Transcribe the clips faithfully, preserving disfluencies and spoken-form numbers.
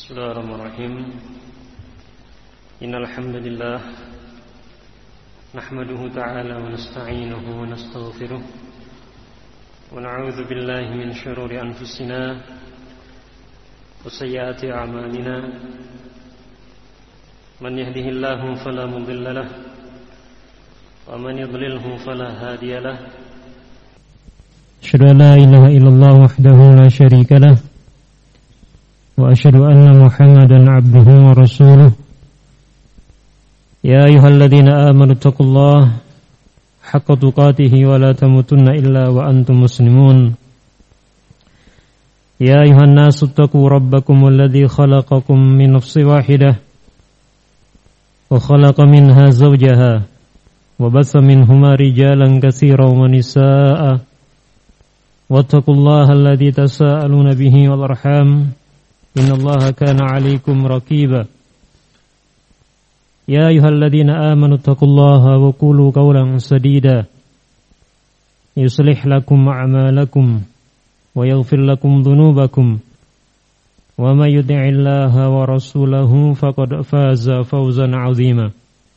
Bismillahirrahmanirrahim. Innal hamdalillah nahmaduhu ta'ala wa nasta'inuhu wa nastaghfiruh wa na'udzu billahi min shururi anfusina wa sayyiati a'malina. Man yahdihillahu fala mudilla lahu wa man yudlilhu fala hadiya lahu. Asyhadu an la ilaha illallah wahdahu la syarika lahu wa asyhadu anna Muhammadan abduhu wa rasuluh. Ya ayyuhalladzina amanu taqullaha haqqa tuqatih wa la tamutunna illa wa antum muslimun. Ya ayyuhan nasu taqu rabbakumul ladzi khalaqakum min nafsin wahidah wa khalaqa minha zawjaha wa batha minhuma rijalan katsiran wa nisaa'a wattaqullaha alladzi tasaaluna bihi wal arham innallaha kana 'alaikum raqiba. Ya ayyuhalladzina amanu taqullaha wa qulu qawlan sadida yuslih lakum a'malakum wa yaghfir lakum dhunubakum wa may yuti'illaha wa rasulahu faqad faza fawzan 'azima.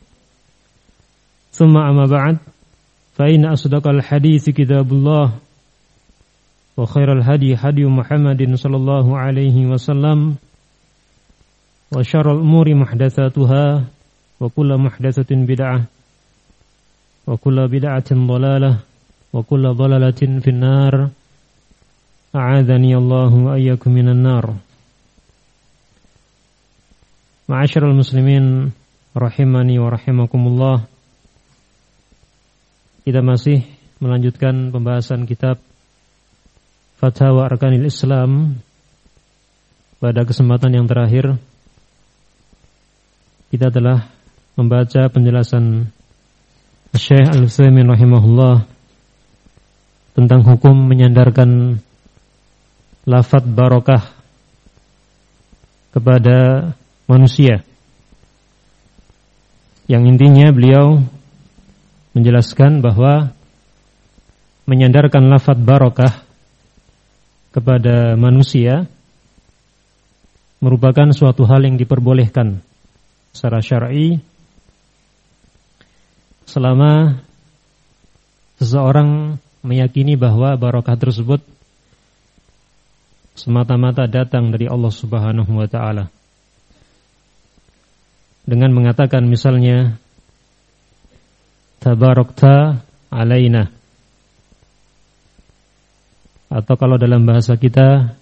Tsumma amma ba'd, fa inna asdaqal hadithi kitabullah wa khairal hadi hadi Muhammadin sallallahu alaihi wasallam wa syarrul umuri muhdatsatuha wa kullu muhdatsatin bid'ah wa kullu bid'atin dhalalah wa kullu dhalalatin finnar. A'adzani Allahu wa iyyakum minan nar. Ma'asyiral muslimin rahimani wa rahimakumullah. Kita masih melanjutkan pembahasan kitab Fatwa Arkanil Islam. Pada kesempatan yang terakhir kita telah membaca penjelasan Syekh Al-Utsaimin rahimahullah tentang hukum menyandarkan lafadz barokah kepada manusia, yang intinya beliau menjelaskan bahwa menyandarkan lafadz barokah kepada manusia merupakan suatu hal yang diperbolehkan secara syar'i selama seseorang meyakini bahwa barokah tersebut semata-mata datang dari Allah Subhanahu wa taala. Dengan mengatakan misalnya tabarakta alaina, atau kalau dalam bahasa kita,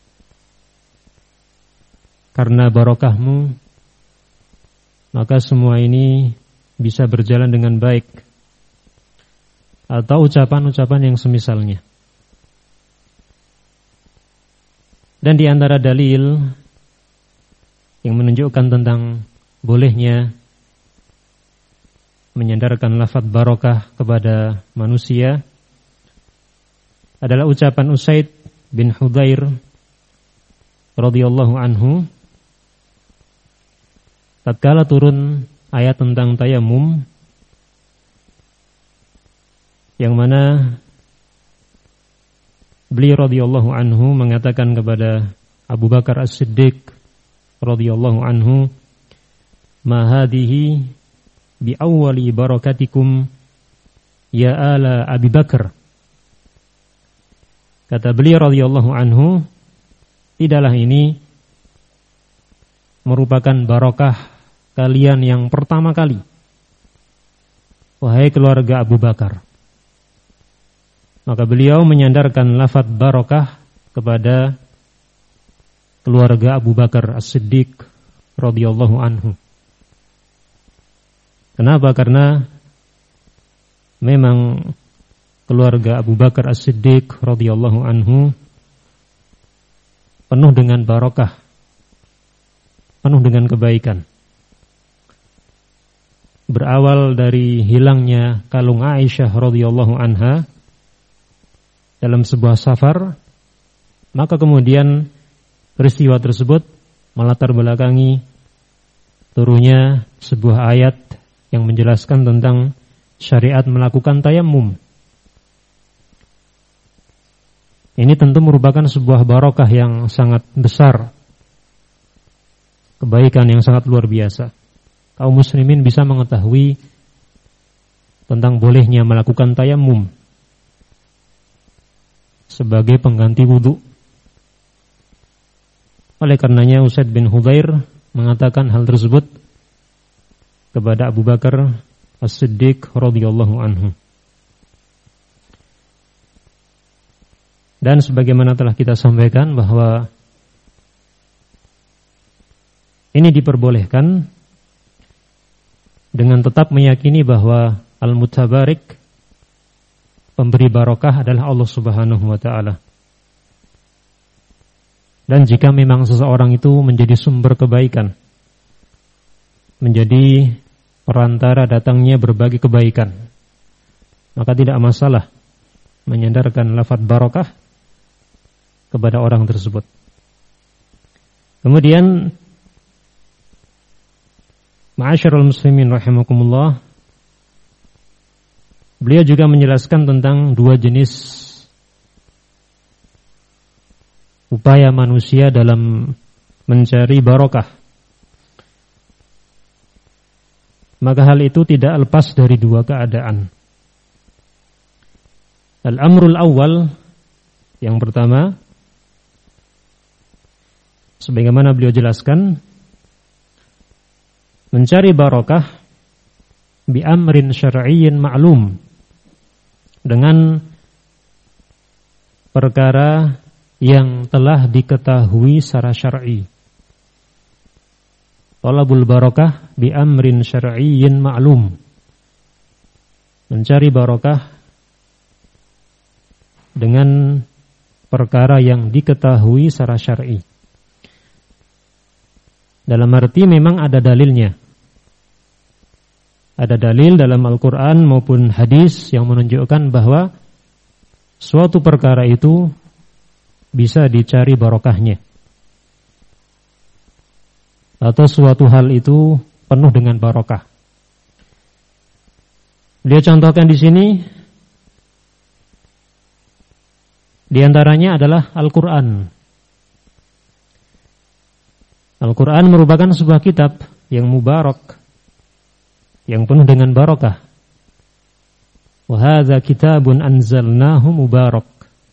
karena barokahmu maka semua ini bisa berjalan dengan baik, atau ucapan-ucapan yang semisalnya. Dan di antara dalil yang menunjukkan tentang bolehnya menyandarkan lafadz barokah kepada manusia adalah ucapan Usaid bin Hudzair radhiyallahu anhu tatkala turun ayat tentang tayamum, yang mana beliau radhiyallahu anhu mengatakan kepada Abu Bakar As-Siddiq radhiyallahu anhu, "Ma hadhihi bi awwali barakatikum ya ala Abi Bakar." Kata beliau radhiyallahu anhu, tidaklah ini merupakan barokah kalian yang pertama kali, wahai keluarga Abu Bakar. Maka beliau menyandarkan lafadz barokah kepada keluarga Abu Bakar As-Siddiq radhiyallahu anhu. Kenapa? Karena memang keluarga Abu Bakar As-Siddiq radhiyallahu anhu penuh dengan barokah, penuh dengan kebaikan. Berawal dari hilangnya kalung Aisyah radhiyallahu anha dalam sebuah safar, maka kemudian peristiwa tersebut melatar belakangi turunnya sebuah ayat yang menjelaskan tentang syariat melakukan tayamum. Ini tentu merupakan sebuah barokah yang sangat besar kebaikan yang sangat luar biasa. Kaum muslimin bisa mengetahui tentang bolehnya melakukan tayamum sebagai pengganti wudu. Oleh karenanya Usaid bin Hudzair mengatakan hal tersebut kepada Abu Bakar As-Siddiq radhiyallahu anhu. Dan sebagaimana telah kita sampaikan bahwa ini diperbolehkan dengan tetap meyakini bahwa Al-Mutabarik, pemberi barokah, adalah Allah Subhanahu wa taala. Dan jika memang seseorang itu menjadi sumber kebaikan, menjadi perantara datangnya berbagai kebaikan, maka tidak masalah menyandarkan lafaz barokah kepada orang tersebut. Kemudian ma'asyiral muslimin rahimakumullah, beliau juga menjelaskan tentang dua jenis upaya manusia dalam mencari barokah. Maka hal itu tidak lepas dari dua keadaan. Al-amrul awal, yang pertama, sebagaimana beliau jelaskan, mencari barokah bi amrin syar'iyyin ma'lum, dengan perkara yang telah diketahui secara syar'i. Talabul barokah bi amrin syar'iyyin ma'lum, mencari barokah dengan perkara yang diketahui secara syar'i. Dalam arti memang ada dalilnya. Ada dalil dalam Al-Quran maupun hadis yang menunjukkan bahwa suatu perkara itu bisa dicari barokahnya, atau suatu hal itu penuh dengan barokah. Dia contohkan di sini, di antaranya adalah Al-Quran. Al-Quran merupakan sebuah kitab yang mubarak, yang penuh dengan barokah. Wa hadza kitabun anzalnahu mubarak.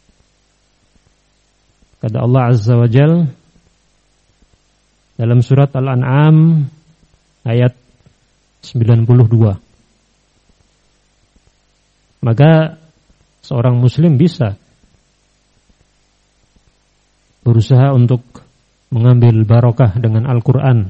Kata Allah Azza wa Jalla dalam surat Al-An'am ayat sembilan puluh dua. Maka seorang muslim bisa berusaha untuk mengambil barokah dengan Al-Quran.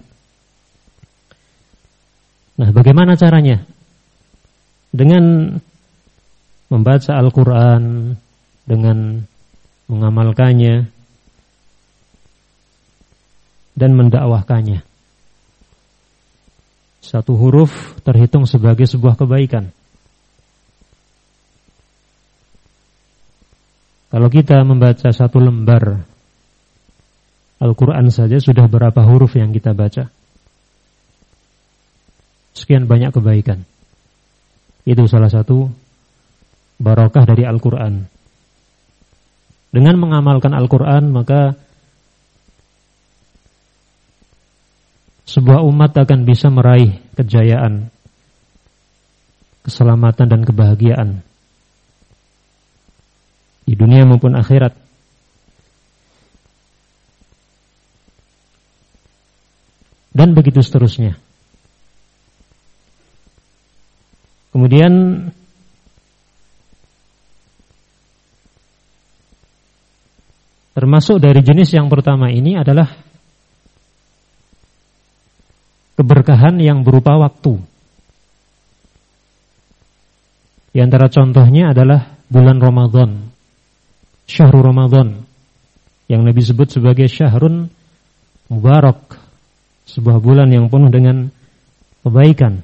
Nah, bagaimana caranya? Dengan membaca Al-Quran, dengan mengamalkannya, dan mendakwahkannya. Satu huruf terhitung sebagai sebuah kebaikan. Kalau kita membaca satu lembar Al-Quran saja, sudah berapa huruf yang kita baca? Sekian banyak kebaikan. Itu salah satu barokah dari Al-Quran. Dengan mengamalkan Al-Quran, maka sebuah umat akan bisa meraih kejayaan, keselamatan dan kebahagiaan di dunia maupun akhirat. Dan begitu seterusnya. Kemudian termasuk dari jenis yang pertama ini adalah keberkahan yang berupa waktu. Di antara contohnya adalah bulan Ramadan, syahrul Ramadan, yang Nabi sebut sebagai syahrun mubarak, sebuah bulan yang penuh dengan kebaikan.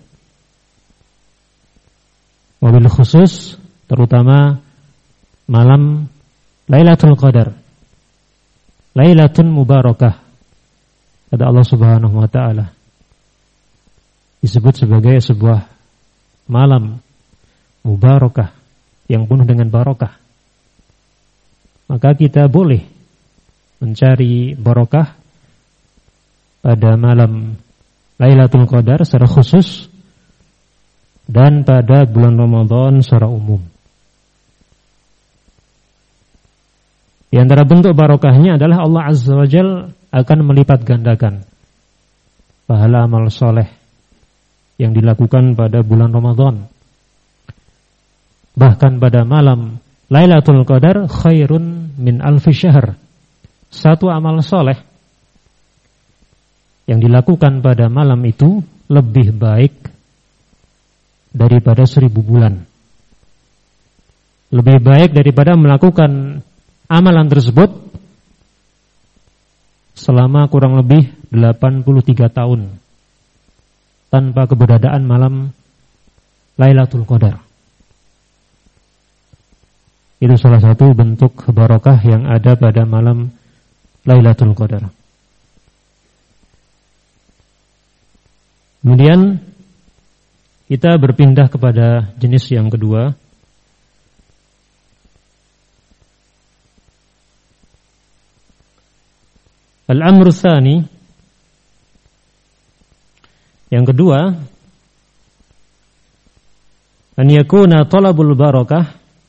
Wabil khusus, terutama malam Lailatul Qadar, Lailatun Mubarakah, kata Allah Subhanahu wa taala, disebut sebagai sebuah malam mubarakah yang penuh dengan barokah. Maka kita boleh mencari barokah pada malam Lailatul Qadar secara khusus dan pada bulan Ramadan secara umum. Di antara bentuk barokahnya adalah Allah Azza wa Jalla akan melipat gandakan pahala amal soleh yang dilakukan pada bulan Ramadan. Bahkan pada malam Lailatul Qadar khairun min alfi syahr. Satu amal soleh yang dilakukan pada malam itu lebih baik daripada seribu bulan. Lebih baik daripada melakukan amalan tersebut selama kurang lebih delapan puluh tiga tahun tanpa keberadaan malam Lailatul Qadar. Itu salah satu bentuk barokah yang ada pada malam Lailatul Qadar. Kemudian kita berpindah kepada jenis yang kedua. Al-amru tsani, yang kedua, an yakuna talabul barakah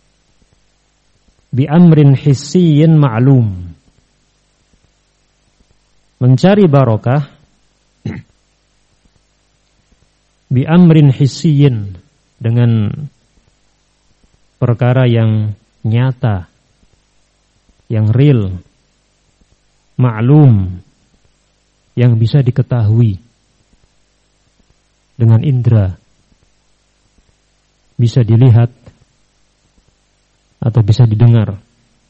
bi amrin hissiyyin ma'lum. Mencari barokah bi amrin hissiyyin, dengan perkara yang nyata, yang real, ma'lum, yang bisa diketahui dengan indera, bisa dilihat atau bisa didengar.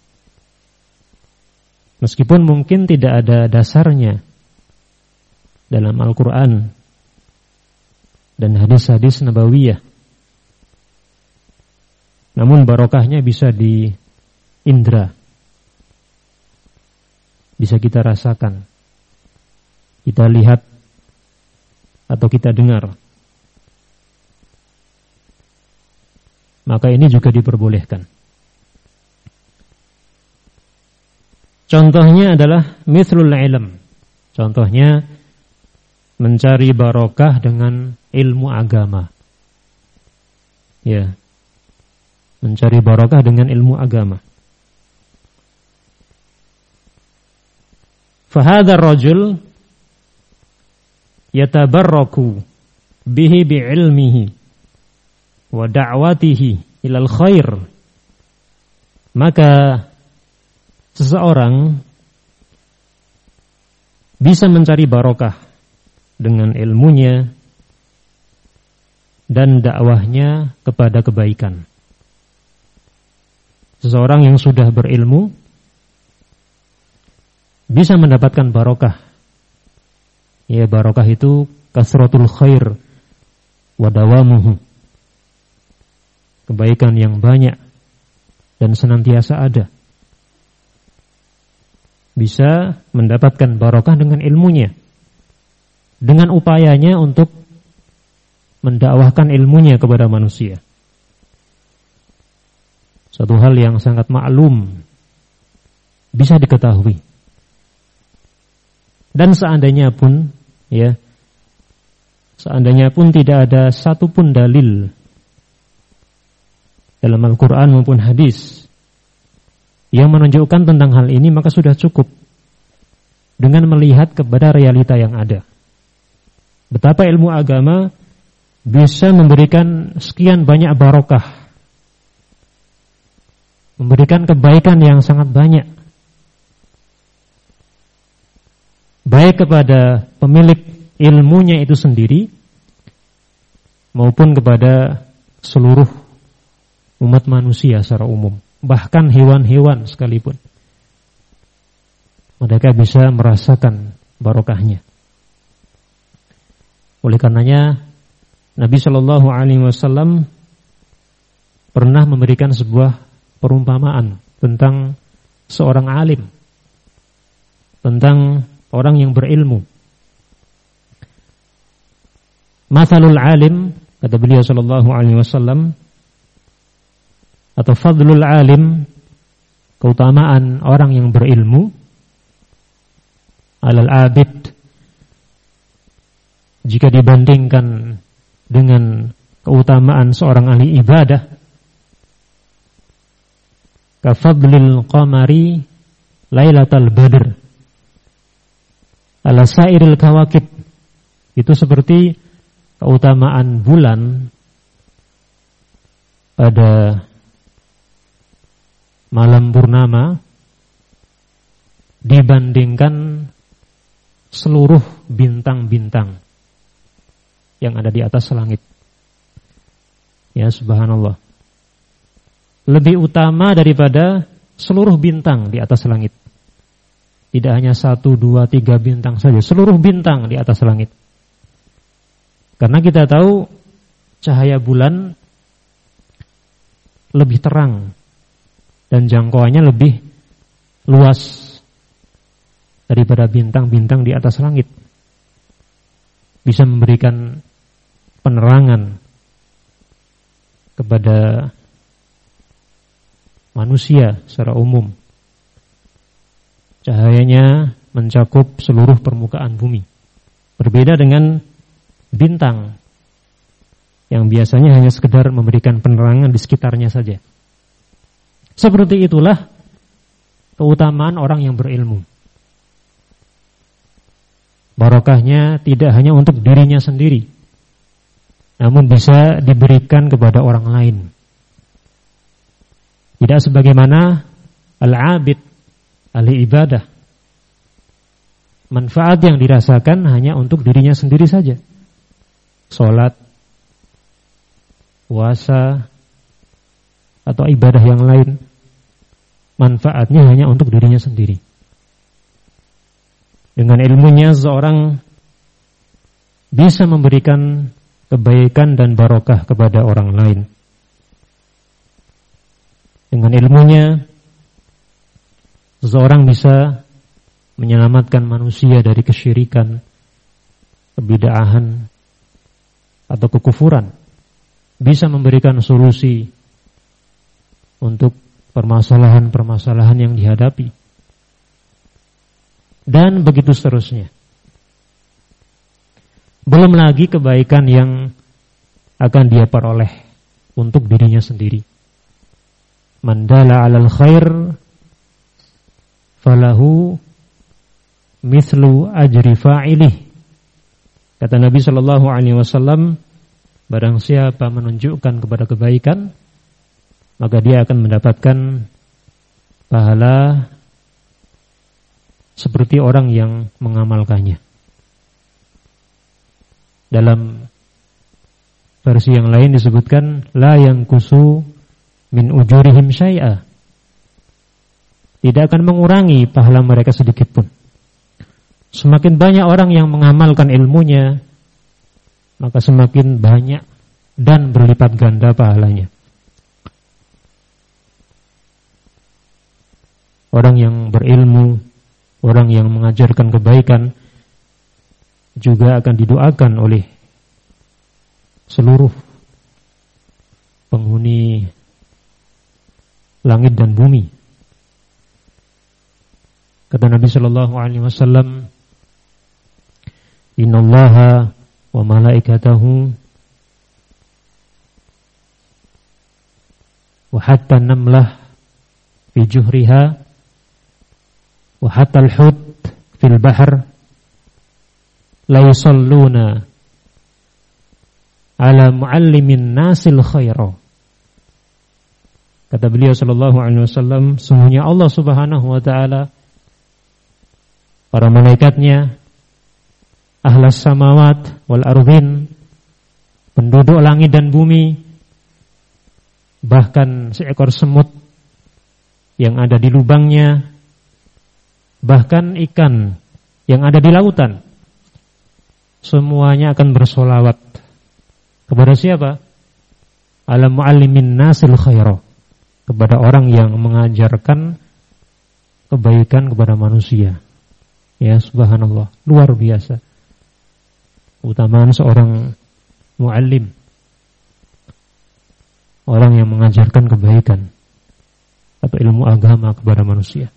Meskipun mungkin tidak ada dasarnya dalam Al-Quran dan hadis-hadis nabawiyah, namun barokahnya bisa di indera, bisa kita rasakan, kita lihat atau kita dengar. Maka ini juga diperbolehkan. Contohnya adalah mithlul ilm. Contohnya mencari barokah dengan ilmu agama. Ya. Mencari barokah dengan ilmu agama. Fahadha rajul yatabarraku bihi bi'ilmihi wa da'watihi ilal khair. Maka seseorang bisa mencari barokah dengan ilmunya dan dakwahnya kepada kebaikan. Seseorang yang sudah berilmu bisa mendapatkan barokah. Ya, barokah itu kasratul khair wa dawamuhu. Kebaikan yang banyak dan senantiasa ada. Bisa mendapatkan barokah dengan ilmunya, dengan upayanya untuk mendakwahkan ilmunya kepada manusia. Satu hal yang sangat maklum, bisa diketahui. Dan seandainya pun, ya, seandainya pun tidak ada satupun dalil dalam Al-Quran maupun hadis yang menunjukkan tentang hal ini, maka sudah cukup dengan melihat kepada realita yang ada. Betapa ilmu agama bisa memberikan sekian banyak barokah, memberikan kebaikan yang sangat banyak, baik kepada pemilik ilmunya itu sendiri maupun kepada seluruh umat manusia secara umum, bahkan hewan-hewan sekalipun. Mereka bisa merasakan barokahnya. Oleh karenanya Nabi Shallallahu Alaihi Wasallam pernah memberikan sebuah perumpamaan tentang seorang alim, tentang orang yang berilmu. Mathalul alim, kata beliau Shallallahu Alaihi Wasallam, atau fadlul alim, keutamaan orang yang berilmu, alal abid, jika dibandingkan dengan keutamaan seorang ahli ibadah, kafadlil qamari lailatal badr ala sairil kawakib, itu seperti keutamaan bulan pada malam purnama dibandingkan seluruh bintang-bintang yang ada di atas langit. Ya, subhanallah. Lebih utama daripada seluruh bintang di atas langit. Tidak hanya satu, dua, tiga bintang saja, seluruh bintang di atas langit. Karena kita tahu cahaya bulan lebih terang dan jangkauannya lebih luas daripada bintang-bintang di atas langit. Bisa memberikan penerangan kepada manusia secara umum. Cahayanya mencakup seluruh permukaan bumi. Berbeda dengan bintang yang biasanya hanya sekedar memberikan penerangan di sekitarnya saja. Seperti itulah keutamaan orang yang berilmu. Barokahnya tidak hanya untuk dirinya sendiri, namun bisa diberikan kepada orang lain. Tidak sebagaimana al-abid, ahli ibadah, manfaat yang dirasakan hanya untuk dirinya sendiri saja. Sholat, puasa, atau ibadah yang lain, manfaatnya hanya untuk dirinya sendiri. Dengan ilmunya seorang bisa memberikan kebaikan dan barokah kepada orang lain. Dengan ilmunya seseorang bisa menyelamatkan manusia dari kesyirikan, kebid'ahan, atau kekufuran. Bisa memberikan solusi untuk permasalahan-permasalahan yang dihadapi. Dan begitu seterusnya. Belum lagi kebaikan yang akan dia peroleh untuk dirinya sendiri. Man dala 'alal khair falahu mithlu ajri fa'ilih. Kata Nabi sallallahu alaihi wasallam, barang siapa menunjukkan kepada kebaikan, maka dia akan mendapatkan pahala seperti orang yang mengamalkannya. Dalam versi yang lain disebutkan la yanqusu min ujurihim syai'a. Tidak akan mengurangi pahala mereka sedikit pun. Semakin banyak orang yang mengamalkan ilmunya, maka semakin banyak dan berlipat ganda pahalanya. Orang yang berilmu, orang yang mengajarkan kebaikan juga akan didoakan oleh seluruh penghuni langit dan bumi. Kata Nabi sallallahu alaihi wasallam, "Innallaha wa malaikatahu wa hatta namlah fi juhriha wa hatta al-hut fil bahr la yusalluna ala muallimin nasil khaira." Kata beliau sallallahu alaihi wasallam, sungguhnya Allah Subhanahu wa taala, para malaikatnya, ahlas samawat wal ardhin, penduduk langit dan bumi, bahkan seekor semut yang ada di lubangnya, bahkan ikan yang ada di lautan, semuanya akan bersolawat kepada siapa? Ala muallimin nasil khaira, kepada orang yang mengajarkan kebaikan kepada manusia. Ya, subhanallah, luar biasa utamaan seorang muallim, orang yang mengajarkan kebaikan atau ilmu agama kepada manusia.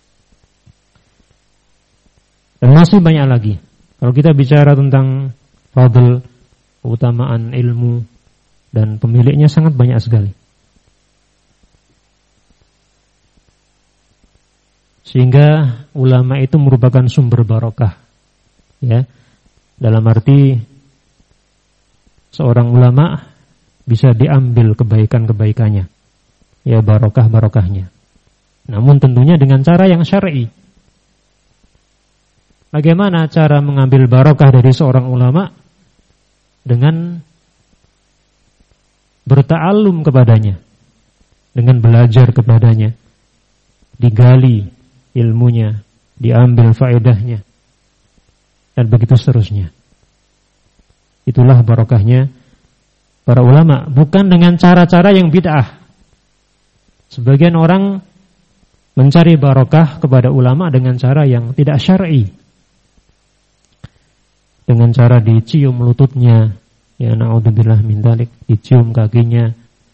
Dan masih banyak lagi. Kalau kita bicara tentang fadl, keutamaan ilmu, dan pemiliknya sangat banyak sekali. Sehingga ulama itu merupakan sumber barokah, ya. Dalam arti seorang ulama bisa diambil kebaikan-kebaikannya, ya, barokah-barokahnya. Namun tentunya dengan cara yang syar'i. Bagaimana cara mengambil barokah dari seorang ulama? Dengan berta'allum kepadanya, dengan belajar kepadanya, digali ilmunya, diambil faedahnya, dan begitu seterusnya. Itulah barokahnya para ulama, bukan dengan cara-cara yang bid'ah. Sebagian orang mencari barokah kepada ulama dengan cara yang tidak syar'i, dengan cara dicium lututnya, ya na'udzubillah min dzalik, dicium kakinya,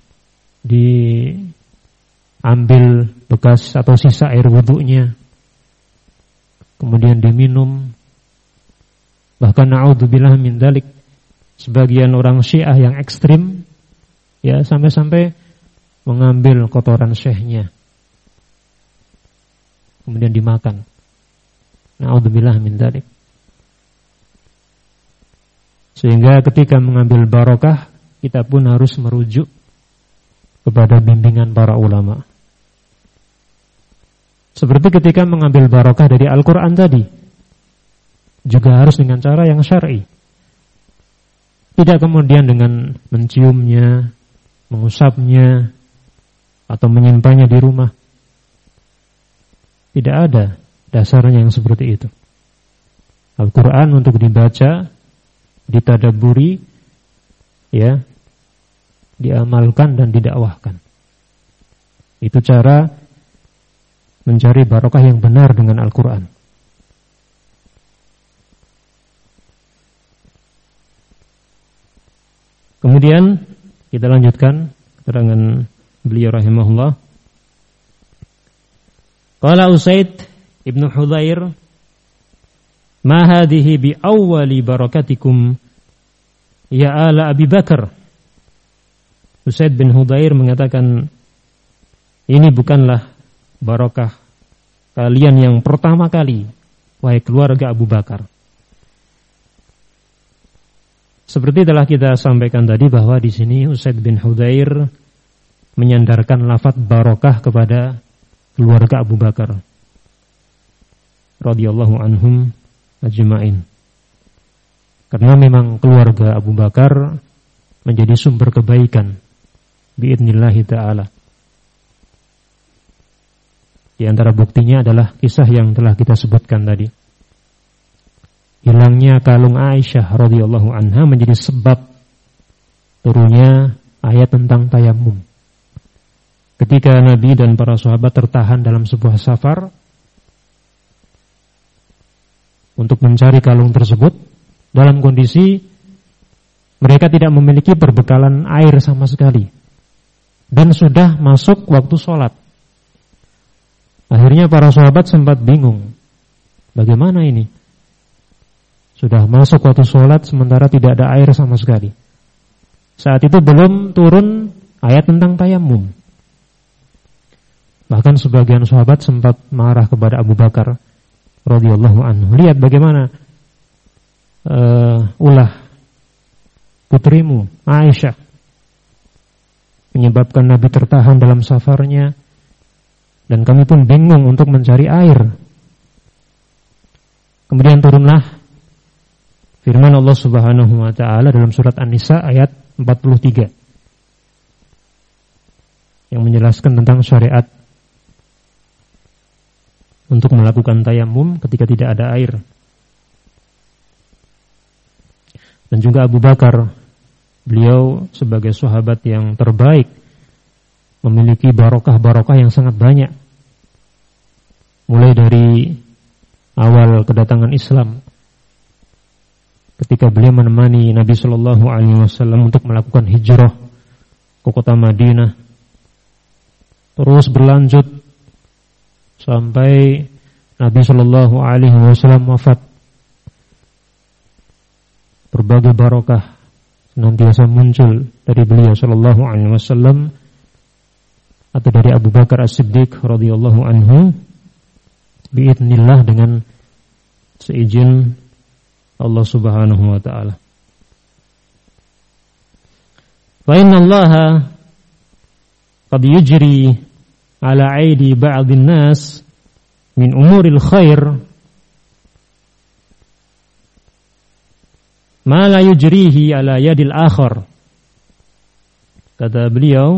diambil bekas atau sisa air wudunya, kemudian diminum. Bahkan na'udzubillah min dzalik, sebagian orang Syiah yang ekstrim, ya, sampai-sampai mengambil kotoran syekhnya kemudian dimakan. Na'udzubillah min dzalik. Sehingga ketika mengambil barokah, kita pun harus merujuk kepada bimbingan para ulama. Seperti ketika mengambil barokah dari Al-Quran tadi, juga harus dengan cara yang syar'i. Tidak kemudian dengan menciumnya, mengusapnya, atau menyimpannya di rumah. Tidak ada dasarnya yang seperti itu. Al-Quran untuk dibaca, ditadaburi, ya, diamalkan dan didakwahkan. Itu cara mencari barokah yang benar dengan Al-Quran. Kemudian kita lanjutkan keterangan beliau rahimahullah. Qala Usaid ibnu Hudzair, ma hadhihi bi awwali barakatikum ya ala Abi Bakar. Usaid bin Hudzair mengatakan, ini bukanlah barakah kalian yang pertama kali, wahai keluarga Abu Bakar. Seperti telah kita sampaikan tadi bahwa di sini Usaid bin Hudzair menyandarkan lafaz barakah kepada keluarga Abu Bakar radhiyallahu anhum ajma'in. Karena memang keluarga Abu Bakar menjadi sumber kebaikan biidznillah ta'ala. Di antara buktinya adalah kisah yang telah kita sebutkan tadi. Hilangnya kalung Aisyah radhiyallahu anha menjadi sebab turunnya ayat tentang tayamum. Ketika Nabi dan para sahabat tertahan dalam sebuah safar untuk mencari kalung tersebut, dalam kondisi mereka tidak memiliki perbekalan air sama sekali, dan sudah masuk waktu sholat. Akhirnya para sahabat sempat bingung, bagaimana ini? Sudah masuk waktu sholat sementara tidak ada air sama sekali. Saat itu belum turun ayat tentang tayamum. Bahkan sebagian sahabat sempat marah kepada Abu Bakar radhiyallahu anhu. Lihat bagaimana uh, ulah putrimu Aisyah menyebabkan Nabi tertahan dalam safarnya, dan kami pun bingung untuk mencari air. Kemudian turunlah firman Allah Subhanahu wa taala dalam surat An-Nisa ayat empat puluh tiga yang menjelaskan tentang syariat untuk melakukan tayamum ketika tidak ada air. Dan juga Abu Bakar, beliau sebagai sahabat yang terbaik, memiliki barokah-barokah yang sangat banyak. Mulai dari awal kedatangan Islam, ketika beliau menemani Nabi Shallallahu Alaihi Wasallam untuk melakukan hijrah ke kota Madinah, terus berlanjut sampai Nabi Shallallahu Alaihi Wasallam wafat. berbagai barokah senantiasa muncul dari beliau sallallahu alaihi wasallam atau dari Abu Bakar As-Siddiq radhiyallahu anhu biidznillah dengan seizin Allah Subhanahu wa taala. Fa inna Allaha qad yujri ala aidi ba'dhin nas min umuril khair ma la yujrihi ala yadil akhar. Kata beliau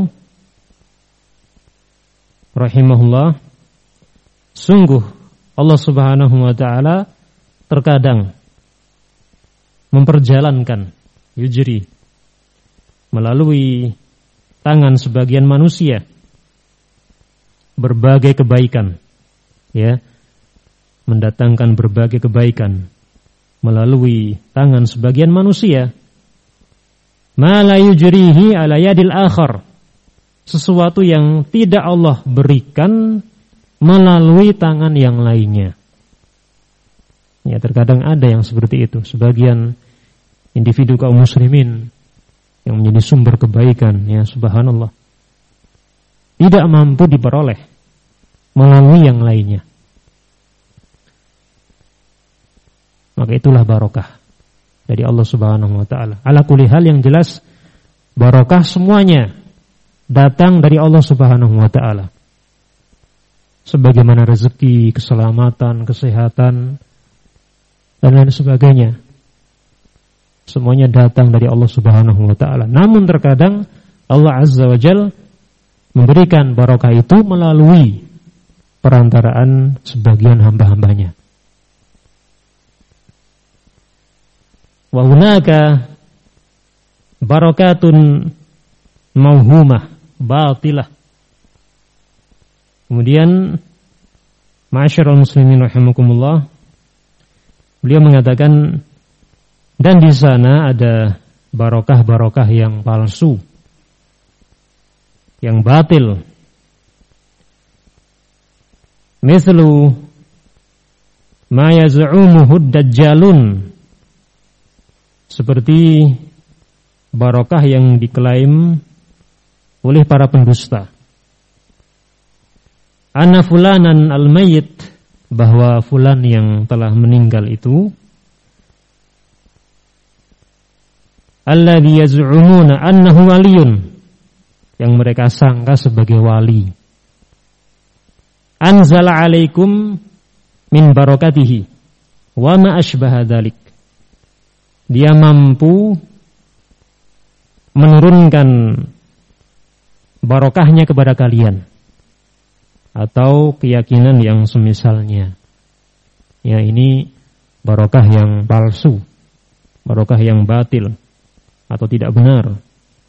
rahimahullah, sungguh Allah Subhanahu wa taala terkadang memperjalankan yujri melalui tangan sebagian manusia berbagai kebaikan, ya, mendatangkan berbagai kebaikan melalui tangan sebagian manusia. Ma la yujrihi ala yadil akhar, sesuatu yang tidak Allah berikan melalui tangan yang lainnya. Ya, terkadang ada yang seperti itu, sebagian individu kaum muslimin yang menjadi sumber kebaikan, ya subhanallah, tidak mampu diperoleh melalui yang lainnya. Maka itulah barokah dari Allah Subhanahu wa taala. Ala kulli hal, yang jelas barokah semuanya datang dari Allah Subhanahu wa taala. Sebagaimana rezeki, keselamatan, kesehatan dan lain sebagainya, semuanya datang dari Allah Subhanahu wa taala. Namun terkadang Allah Azza wa Jalla memberikan barokah itu melalui perantaraan sebagian hamba-hambanya. Wa hunaka barakatun mauhumah batilah. Kemudian ma'asyiral muslimin rahimakumullah, beliau mengatakan, dan di sana ada barokah-barokah yang palsu, yang batil. Mithlu ma yaz'umuhu dajjalun, seperti barokah yang diklaim oleh para pendusta. Anna fulanan al-mayyit, bahwa fulan yang telah meninggal itu, alladhi yaz'umuna annahu waliyun, yang mereka sangka sebagai wali. Anzala alaikum min barakatihi wa ma ashbaha dzalik, dia mampu menurunkan barokahnya kepada kalian, atau keyakinan yang semisalnya. Ya, ini barokah yang palsu, barokah yang batil atau tidak benar.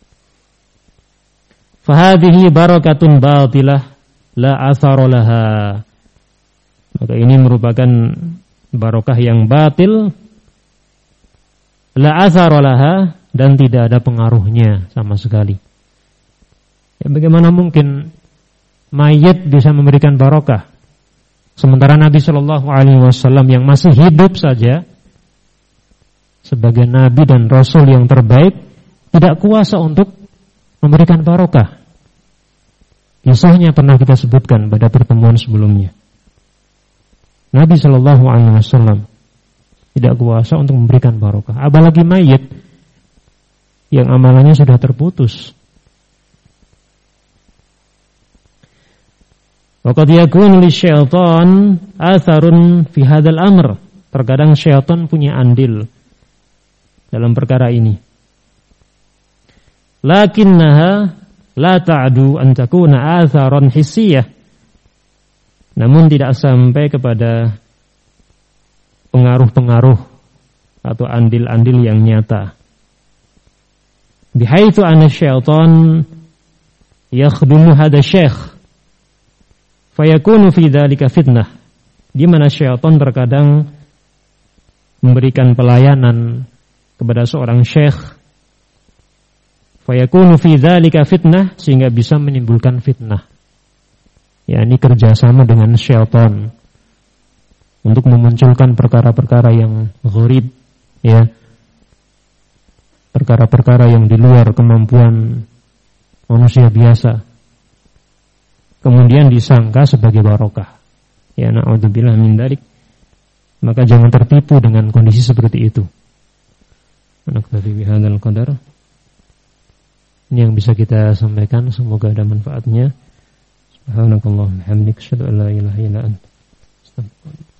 Fahadhihi barakatun batilah la athara laha, maka ini merupakan barokah yang batil, la athara laha, dan tidak ada pengaruhnya sama sekali. Ya, bagaimana mungkin mayit bisa memberikan barokah, sementara Nabi Shallallahu Alaihi Wasallam yang masih hidup saja sebagai Nabi dan Rasul yang terbaik tidak kuasa untuk memberikan barokah. Kisahnya pernah kita sebutkan pada pertemuan sebelumnya. Nabi Shallallahu Alaihi Wasallam tidak kuasa untuk memberikan barokah, apalagi mayit yang amalannya sudah terputus. Waqad yakunu lisyaitan atharun fi hadzal amr, terkadang syaitan punya andil dalam perkara ini. Lakinnaha la ta'du an takuna atharan hissiyah, namun tidak sampai kepada pengaruh-pengaruh atau andil-andil yang nyata. Bihaitsu anna syaitan yakhdumu hadha syekh fayakunu fi dzalika fitnah, di mana syaitan terkadang memberikan pelayanan kepada seorang syekh, fayakunu fi dzalika fitnah, sehingga bisa menimbulkan fitnah. Ya, ini kerjasama dengan syaitan untuk memunculkan perkara-perkara yang gharib, ya, perkara-perkara yang di luar kemampuan manusia biasa, kemudian disangka sebagai barokah. Ya, na'udzubillah min dzalik. Maka jangan tertipu dengan kondisi seperti itu. Naktafi bihadzal qadar. Ini yang bisa kita sampaikan, semoga ada manfaatnya. Subhanakallahumma wa bihamdika asyhadu an la ilaha illa anta astaghfiruka